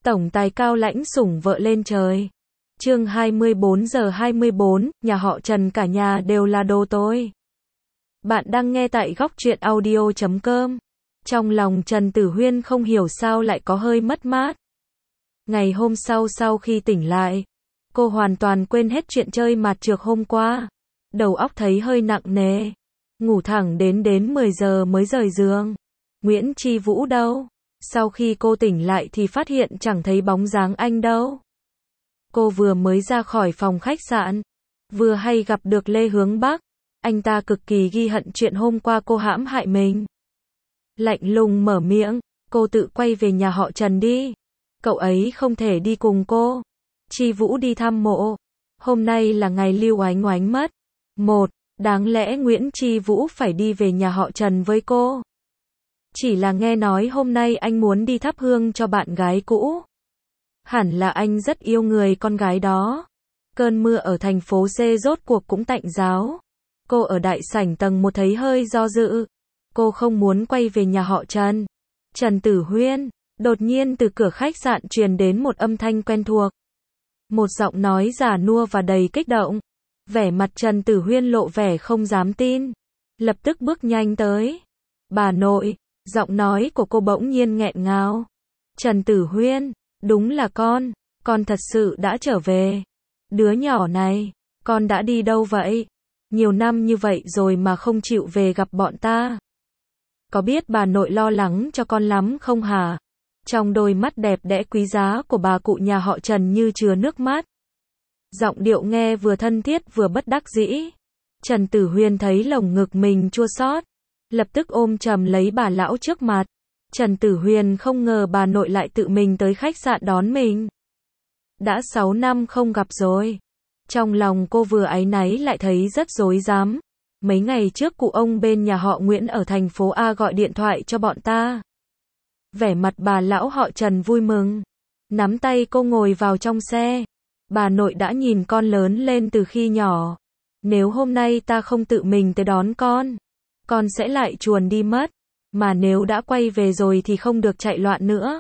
Tổng tài Cao lãnh sủng vợ lên trời. Chương 24:24, nhà họ Trần cả nhà đều là đồ tôi. Bạn đang nghe tại góc truyện audio.com. Trong lòng Trần Tử Huyên không hiểu sao lại có hơi mất mát. Ngày hôm sau khi tỉnh lại, cô hoàn toàn quên hết chuyện chơi mạt trược hôm qua. Đầu óc thấy hơi nặng nề. Ngủ thẳng đến 10 giờ mới rời giường. Nguyễn Chi Vũ đâu? Sau khi cô tỉnh lại thì phát hiện chẳng thấy bóng dáng anh đâu. Cô vừa mới ra khỏi phòng khách sạn, vừa hay gặp được Lê Hướng Bắc. Anh ta cực kỳ ghi hận chuyện hôm qua cô hãm hại mình. Lạnh lùng mở miệng, cô tự quay về nhà họ Trần đi. Cậu ấy không thể đi cùng cô. Chi Vũ đi thăm mộ. Hôm nay là ngày Lưu Oánh Oánh mất. Đáng lẽ Nguyễn Chi Vũ phải đi về nhà họ Trần với cô. Chỉ là nghe nói hôm nay anh muốn đi thắp hương cho bạn gái cũ. Hẳn là anh rất yêu người con gái đó. Cơn mưa ở thành phố C rốt cuộc cũng tạnh giáo. Cô ở đại sảnh tầng 1 thấy hơi do dự. Cô không muốn quay về nhà họ Trần. Trần Tử Huyên. Đột nhiên từ cửa khách sạn truyền đến một âm thanh quen thuộc. Một giọng nói già nua và đầy kích động. Vẻ mặt Trần Tử Huyên lộ vẻ không dám tin. Lập tức bước nhanh tới. Bà nội. Giọng nói của cô bỗng nhiên nghẹn ngào. Trần Tử Huyên, đúng là con thật sự đã trở về. Đứa nhỏ này, con đã đi đâu vậy? Nhiều năm như vậy rồi mà không chịu về gặp bọn ta. Có biết bà nội lo lắng cho con lắm không hả? Trong đôi mắt đẹp đẽ quý giá của bà cụ nhà họ Trần như chứa nước mắt. Giọng điệu nghe vừa thân thiết vừa bất đắc dĩ. Trần Tử Huyên thấy lồng ngực mình chua xót. Lập tức ôm chầm lấy bà lão trước mặt. Trần Tử Huyên không ngờ bà nội lại tự mình tới khách sạn đón mình. Đã 6 năm không gặp rồi. Trong lòng cô vừa áy náy lại thấy rất rối rắm. Mấy ngày trước cụ ông bên nhà họ Nguyễn ở thành phố A gọi điện thoại cho bọn ta. Vẻ mặt bà lão họ Trần vui mừng. Nắm tay cô ngồi vào trong xe. Bà nội đã nhìn con lớn lên từ khi nhỏ. Nếu hôm nay ta không tự mình tới đón con sẽ lại chuồn đi mất. Mà nếu đã quay về rồi thì không được chạy loạn nữa.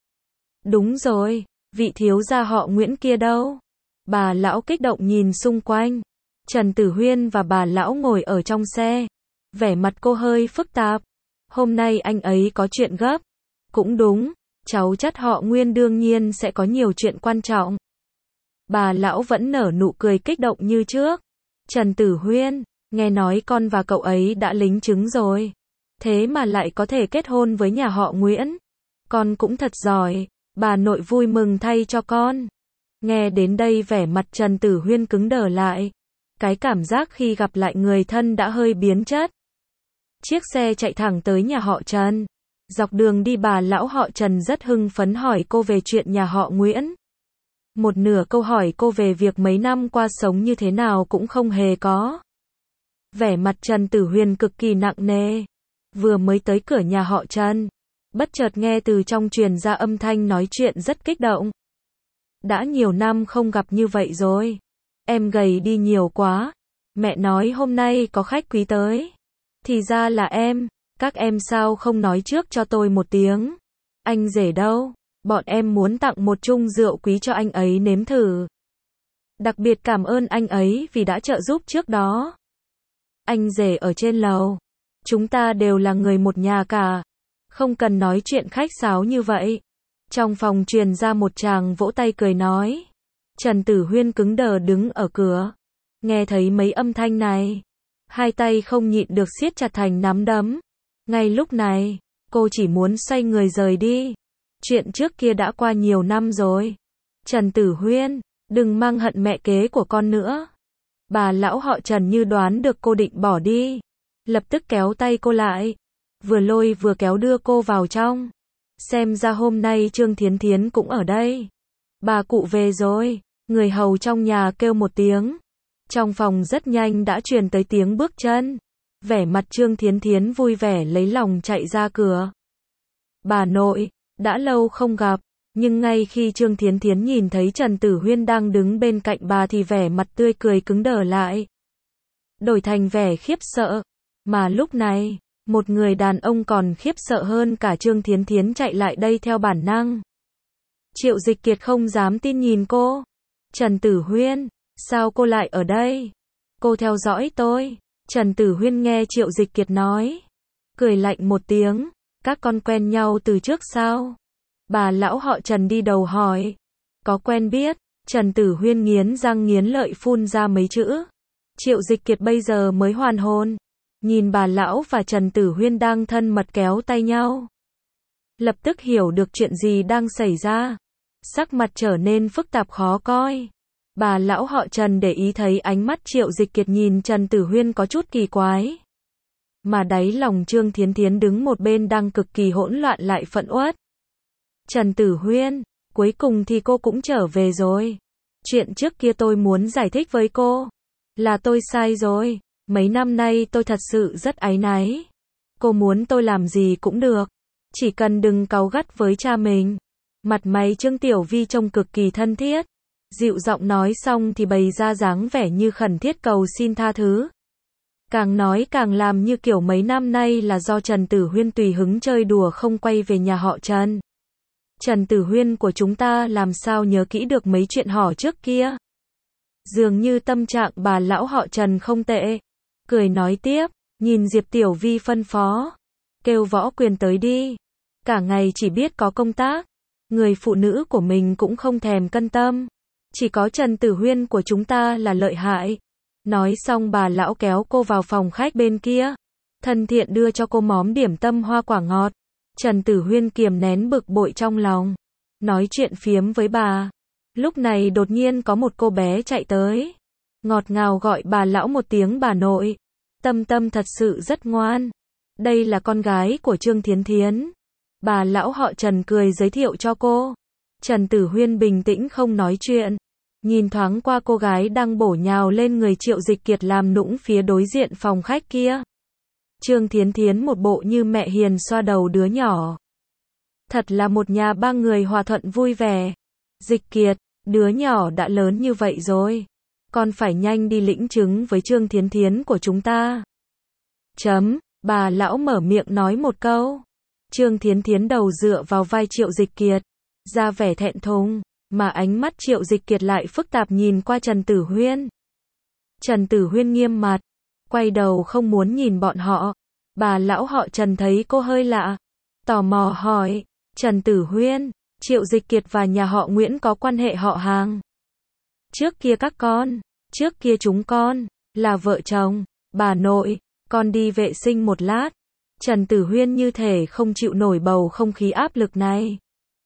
Đúng rồi, vị thiếu gia họ Nguyễn kia đâu? Bà lão kích động nhìn xung quanh. Trần Tử Huyên và bà lão ngồi ở trong xe. Vẻ mặt cô hơi phức tạp. Hôm nay anh ấy có chuyện gấp. Cũng đúng, cháu chắt họ Nguyên đương nhiên sẽ có nhiều chuyện quan trọng. Bà lão vẫn nở nụ cười kích động như trước. Trần Tử Huyên, nghe nói con và cậu ấy đã lính chứng rồi. Thế mà lại có thể kết hôn với nhà họ Nguyễn. Con cũng thật giỏi. Bà nội vui mừng thay cho con. Nghe đến đây vẻ mặt Trần Tử Huyên cứng đờ lại. Cái cảm giác khi gặp lại người thân đã hơi biến chất. Chiếc xe chạy thẳng tới nhà họ Trần. Dọc đường đi bà lão họ Trần rất hưng phấn hỏi cô về chuyện nhà họ Nguyễn. Một nửa câu hỏi cô về việc mấy năm qua sống như thế nào cũng không hề có. Vẻ mặt Trần Tử Huyên cực kỳ nặng nề. Vừa mới tới cửa nhà họ Trần, bất chợt nghe từ trong truyền ra âm thanh nói chuyện rất kích động. Đã nhiều năm không gặp như vậy rồi. Em gầy đi nhiều quá. Mẹ nói hôm nay có khách quý tới. Thì ra là em. Các em sao không nói trước cho tôi một tiếng? Anh rể đâu? Bọn em muốn tặng một chung rượu quý cho anh ấy nếm thử. Đặc biệt cảm ơn anh ấy vì đã trợ giúp trước đó. Anh rể ở trên lầu. Chúng ta đều là người một nhà cả. Không cần nói chuyện khách sáo như vậy. Trong phòng truyền ra một tràng vỗ tay cười nói. Trần Tử Huyên cứng đờ đứng ở cửa. Nghe thấy mấy âm thanh này. Hai tay không nhịn được siết chặt thành nắm đấm. Ngay lúc này, cô chỉ muốn xoay người rời đi. Chuyện trước kia đã qua nhiều năm rồi. Trần Tử Huyên, đừng mang hận mẹ kế của con nữa. Bà lão họ Trần như đoán được cô định bỏ đi. Lập tức kéo tay cô lại. Vừa lôi vừa kéo đưa cô vào trong. Xem ra hôm nay Trương Thiến Thiến cũng ở đây. Bà cụ về rồi. Người hầu trong nhà kêu một tiếng. Trong phòng rất nhanh đã truyền tới tiếng bước chân. Vẻ mặt Trương Thiến Thiến vui vẻ lấy lòng chạy ra cửa. Bà nội, đã lâu không gặp. Nhưng ngay khi Trương Thiến Thiến nhìn thấy Trần Tử Huyên đang đứng bên cạnh bà thì vẻ mặt tươi cười cứng đờ lại. Đổi thành vẻ khiếp sợ. Mà lúc này, một người đàn ông còn khiếp sợ hơn cả Trương Thiến Thiến chạy lại đây theo bản năng. Triệu Dịch Kiệt không dám tin nhìn cô. Trần Tử Huyên, sao cô lại ở đây? Cô theo dõi tôi. Trần Tử Huyên nghe Triệu Dịch Kiệt nói. Cười lạnh một tiếng. Các con quen nhau từ trước sao? Bà lão họ Trần đi đầu hỏi. Có quen biết. Trần Tử Huyên nghiến răng nghiến lợi phun ra mấy chữ. Triệu Dịch Kiệt bây giờ mới hoàn hồn. Nhìn bà lão và Trần Tử Huyên đang thân mật kéo tay nhau. Lập tức hiểu được chuyện gì đang xảy ra. Sắc mặt trở nên phức tạp khó coi. Bà lão họ Trần để ý thấy ánh mắt Triệu Dịch Kiệt nhìn Trần Tử Huyên có chút kỳ quái. Mà đáy lòng Trương Thiến Thiến đứng một bên đang cực kỳ hỗn loạn lại phẫn uất. Trần Tử Huyên, cuối cùng thì cô cũng trở về rồi. Chuyện trước kia tôi muốn giải thích với cô. Là tôi sai rồi. Mấy năm nay tôi thật sự rất áy náy. Cô muốn tôi làm gì cũng được. Chỉ cần đừng cáu gắt với cha mình. Mặt mày Trương Tiểu Vi trông cực kỳ thân thiết. Dịu giọng nói xong thì bày ra dáng vẻ như khẩn thiết cầu xin tha thứ. Càng nói càng làm như kiểu mấy năm nay là do Trần Tử Huyên tùy hứng chơi đùa không quay về nhà họ Trần. Trần Tử Huyên của chúng ta làm sao nhớ kỹ được mấy chuyện hỏ trước kia. Dường như tâm trạng bà lão họ Trần không tệ. Cười nói tiếp, nhìn Diệp Tiểu Vi phân phó. Kêu Võ Quyền tới đi. Cả ngày chỉ biết có công tác. Người phụ nữ của mình cũng không thèm cân tâm. Chỉ có Trần Tử Huyên của chúng ta là lợi hại. Nói xong bà lão kéo cô vào phòng khách bên kia. Thân thiện đưa cho cô móm điểm tâm hoa quả ngọt. Trần Tử Huyên kiềm nén bực bội trong lòng. Nói chuyện phiếm với bà. Lúc này đột nhiên có một cô bé chạy tới. Ngọt ngào gọi bà lão một tiếng bà nội. Tâm Tâm thật sự rất ngoan. Đây là con gái của Trương Thiến Thiến. Bà lão họ Trần cười giới thiệu cho cô. Trần Tử Huyên bình tĩnh không nói chuyện. Nhìn thoáng qua cô gái đang bổ nhào lên người Triệu Dịch Kiệt làm nũng phía đối diện phòng khách kia. Trương Thiến Thiến một bộ như mẹ hiền xoa đầu đứa nhỏ. Thật là một nhà ba người hòa thuận vui vẻ. Dịch Kiệt, đứa nhỏ đã lớn như vậy rồi. Con phải nhanh đi lĩnh chứng với Trương Thiến Thiến của chúng ta. Bà lão mở miệng nói một câu. Trương Thiến Thiến đầu dựa vào vai Triệu Dịch Kiệt. Ra vẻ thẹn thùng. Mà ánh mắt Triệu Dịch Kiệt lại phức tạp nhìn qua Trần Tử Huyên. Trần Tử Huyên nghiêm mặt. Quay đầu không muốn nhìn bọn họ. Bà lão họ Trần thấy cô hơi lạ. Tò mò hỏi. Trần Tử Huyên, Triệu Dịch Kiệt và nhà họ Nguyễn có quan hệ họ hàng. Trước kia các con. Trước kia chúng con. Là vợ chồng. Bà nội. Con đi vệ sinh một lát. Trần Tử Huyên như thể không chịu nổi bầu không khí áp lực này.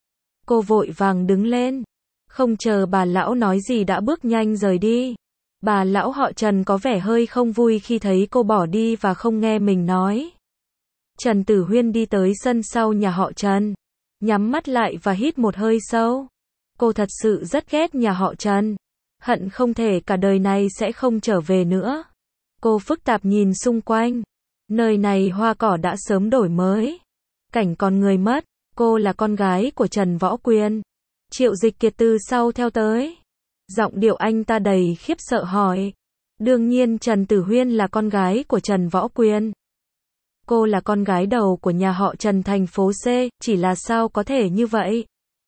Cô vội vàng đứng lên. Không chờ bà lão nói gì đã bước nhanh rời đi. Bà lão họ Trần có vẻ hơi không vui khi thấy cô bỏ đi và không nghe mình nói. Trần Tử Huyên đi tới sân sau nhà họ Trần. Nhắm mắt lại và hít một hơi sâu. Cô thật sự rất ghét nhà họ Trần. Hận không thể cả đời này sẽ không trở về nữa. Cô phức tạp nhìn xung quanh. Nơi này hoa cỏ đã sớm đổi mới. Cảnh còn người mất. Cô là con gái của Trần Võ Quyền. Triệu Dịch Kiệt từ sau theo tới. Giọng điệu anh ta đầy khiếp sợ hỏi. Đương nhiên Trần Tử Huyên là con gái của Trần Võ Quyền. Cô là con gái đầu của nhà họ Trần thành phố C, chỉ là sao có thể như vậy?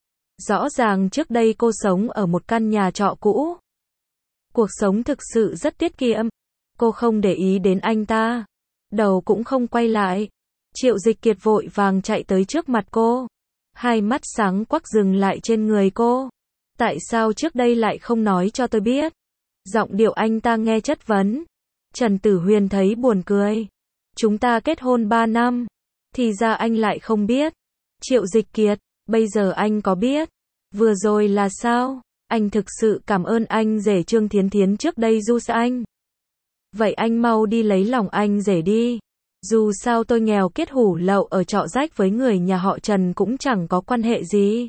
Rõ ràng trước đây cô sống ở một căn nhà trọ cũ. Cuộc sống thực sự rất tiết kiệm. Cô không để ý đến anh ta. Đầu cũng không quay lại. Triệu Dịch Kiệt vội vàng chạy tới trước mặt cô. Hai mắt sáng quắc dừng lại trên người cô. Tại sao trước đây lại không nói cho tôi biết? Giọng điệu anh ta nghe chất vấn. Trần Tử Huyên thấy buồn cười. Chúng ta kết hôn 3 năm. Thì ra anh lại không biết. Triệu Dịch Kiệt, bây giờ anh có biết. Vừa rồi là sao? Anh thực sự cảm ơn anh rể Trương Thiến Thiến trước đây giúp anh. Vậy anh mau đi lấy lòng anh rể đi. Dù sao tôi nghèo kết hủ lậu ở trọ rách với người nhà họ Trần cũng chẳng có quan hệ gì.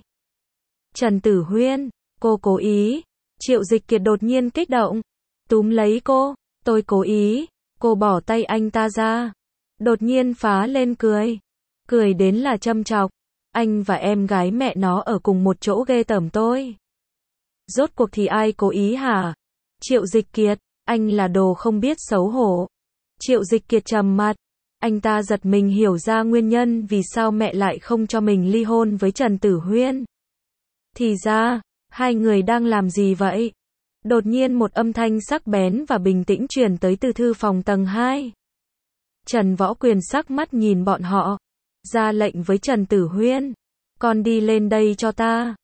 Trần Tử Huyên, cô cố ý. Triệu Dịch Kiệt đột nhiên kích động. Túm lấy cô, tôi cố ý. Cô bỏ tay anh ta ra. Đột nhiên phá lên cười. Cười đến là châm chọc. Anh và em gái mẹ nó ở cùng một chỗ ghê tởm tôi. Rốt cuộc thì ai cố ý hả? Triệu Dịch Kiệt, anh là đồ không biết xấu hổ. Triệu Dịch Kiệt trầm mặt. Anh ta giật mình hiểu ra nguyên nhân vì sao mẹ lại không cho mình ly hôn với Trần Tử Huyên. Thì ra, hai người đang làm gì vậy? Đột nhiên một âm thanh sắc bén và bình tĩnh truyền tới từ thư phòng tầng 2. Trần Võ Quyền sắc mắt nhìn bọn họ, ra lệnh với Trần Tử Huyên. Con đi lên đây cho ta.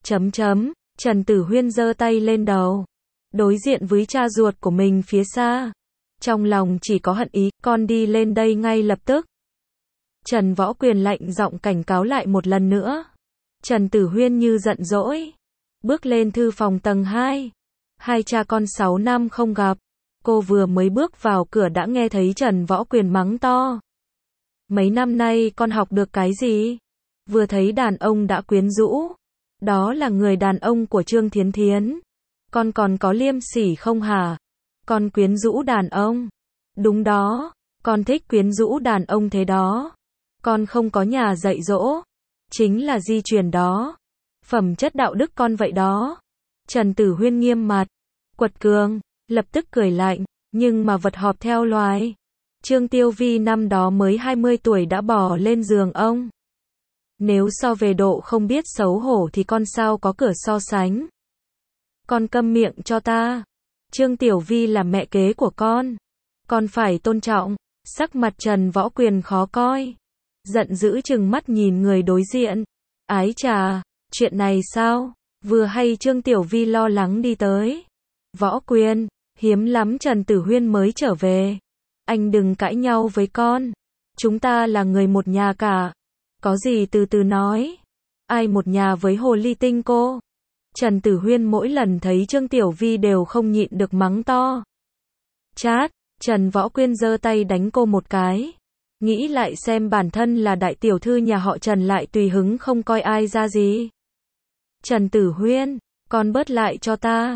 Trần Tử Huyên giơ tay lên đầu, đối diện với cha ruột của mình phía xa. Trong lòng chỉ có hận ý, con đi lên đây ngay lập tức. Trần Võ Quyền lạnh giọng cảnh cáo lại một lần nữa. Trần Tử Huyên như giận dỗi, bước lên thư phòng tầng 2. Hai cha con 6 năm không gặp, cô vừa mới bước vào cửa đã nghe thấy Trần Võ Quyền mắng to. Mấy năm nay con học được cái gì? Vừa thấy đàn ông đã quyến rũ. Đó là người đàn ông của Trương Thiến Thiến. Con còn có liêm sỉ không hả? Con quyến rũ đàn ông. Đúng đó, con thích quyến rũ đàn ông thế đó. Con không có nhà dạy dỗ. Chính là di truyền đó. Phẩm chất đạo đức con vậy đó. Trần Tử Huyên nghiêm mặt, quật cường, lập tức cười lạnh, nhưng mà vật họp theo loài. Trương Tiêu Vi năm đó mới 20 tuổi đã bỏ lên giường ông. Nếu so về độ không biết xấu hổ thì con sao có cửa so sánh. Con câm miệng cho ta. Trương Tiểu Vi là mẹ kế của con phải tôn trọng. Sắc mặt Trần Võ Quyền khó coi, giận dữ trừng mắt nhìn người đối diện. Ái chà, chuyện này sao? Vừa hay Trương Tiểu Vi lo lắng đi tới. Võ Quyền, hiếm lắm Trần Tử Huyên mới trở về. Anh đừng cãi nhau với con. Chúng ta là người một nhà cả. Có gì từ từ nói. Ai một nhà với hồ ly tinh cô? Trần Tử Huyên mỗi lần thấy Trương Tiểu Vi đều không nhịn được mắng to. Chát, Trần Võ Quyền giơ tay đánh cô một cái. Nghĩ lại xem bản thân là đại tiểu thư nhà họ Trần lại tùy hứng không coi ai ra gì. Trần Tử Huyên, con bớt lại cho ta.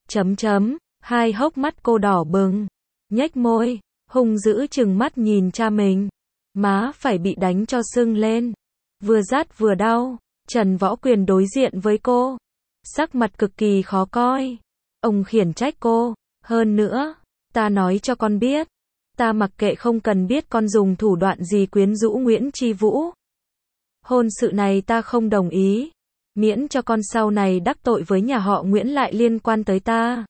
Hai hốc mắt cô đỏ bừng, nhếch môi, hung dữ trừng mắt nhìn cha mình. Má phải bị đánh cho sưng lên. Vừa rát vừa đau. Trần Võ Quyền đối diện với cô, sắc mặt cực kỳ khó coi. Ông khiển trách cô. Hơn nữa, ta nói cho con biết. Ta mặc kệ không cần biết con dùng thủ đoạn gì quyến rũ Nguyễn Chi Vũ. Hôn sự này ta không đồng ý. Miễn cho con sau này đắc tội với nhà họ Nguyễn lại liên quan tới ta.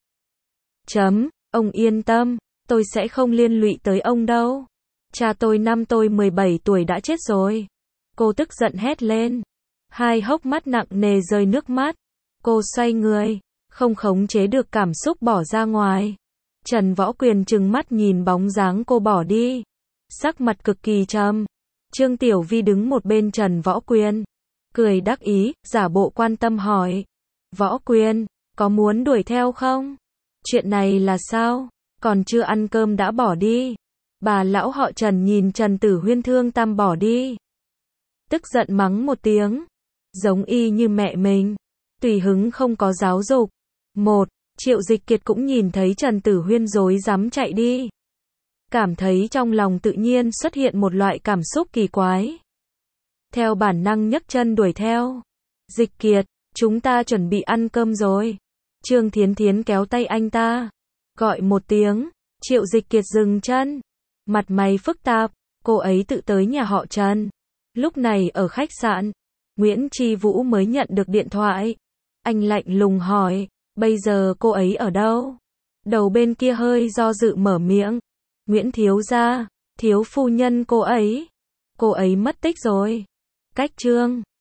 Ông yên tâm, tôi sẽ không liên lụy tới ông đâu. Cha tôi năm tôi 17 tuổi đã chết rồi. Cô tức giận hét lên. Hai hốc mắt nặng nề rơi nước mắt. Cô xoay người, không khống chế được cảm xúc bỏ ra ngoài. Trần Võ Quyền trừng mắt nhìn bóng dáng cô bỏ đi. Sắc mặt cực kỳ trầm. Trương Tiểu Vi đứng một bên Trần Võ Quyền, cười đắc ý, giả bộ quan tâm hỏi. Võ Quyền, có muốn đuổi theo không? Chuyện này là sao? Còn chưa ăn cơm đã bỏ đi. Bà lão họ Trần nhìn Trần Tử Huyên thương tâm bỏ đi. Tức giận mắng một tiếng. Giống y như mẹ mình. Tùy hứng không có giáo dục. Triệu Dịch Kiệt cũng nhìn thấy Trần Tử Huyên rối rắm chạy đi. Cảm thấy trong lòng tự nhiên xuất hiện một loại cảm xúc kỳ quái. Theo bản năng nhấc chân đuổi theo. Dịch Kiệt, chúng ta chuẩn bị ăn cơm rồi. Trương Thiến Thiến kéo tay anh ta. Gọi một tiếng. Triệu Dịch Kiệt dừng chân. Mặt mày phức tạp. Cô ấy tự tới nhà họ Trần. Lúc này ở khách sạn. Nguyễn Chi Vũ mới nhận được điện thoại. Anh lạnh lùng hỏi. Bây giờ cô ấy ở đâu? Đầu bên kia hơi do dự mở miệng. Nguyễn thiếu gia, thiếu phu nhân cô ấy. Cô ấy mất tích rồi. Cách Trương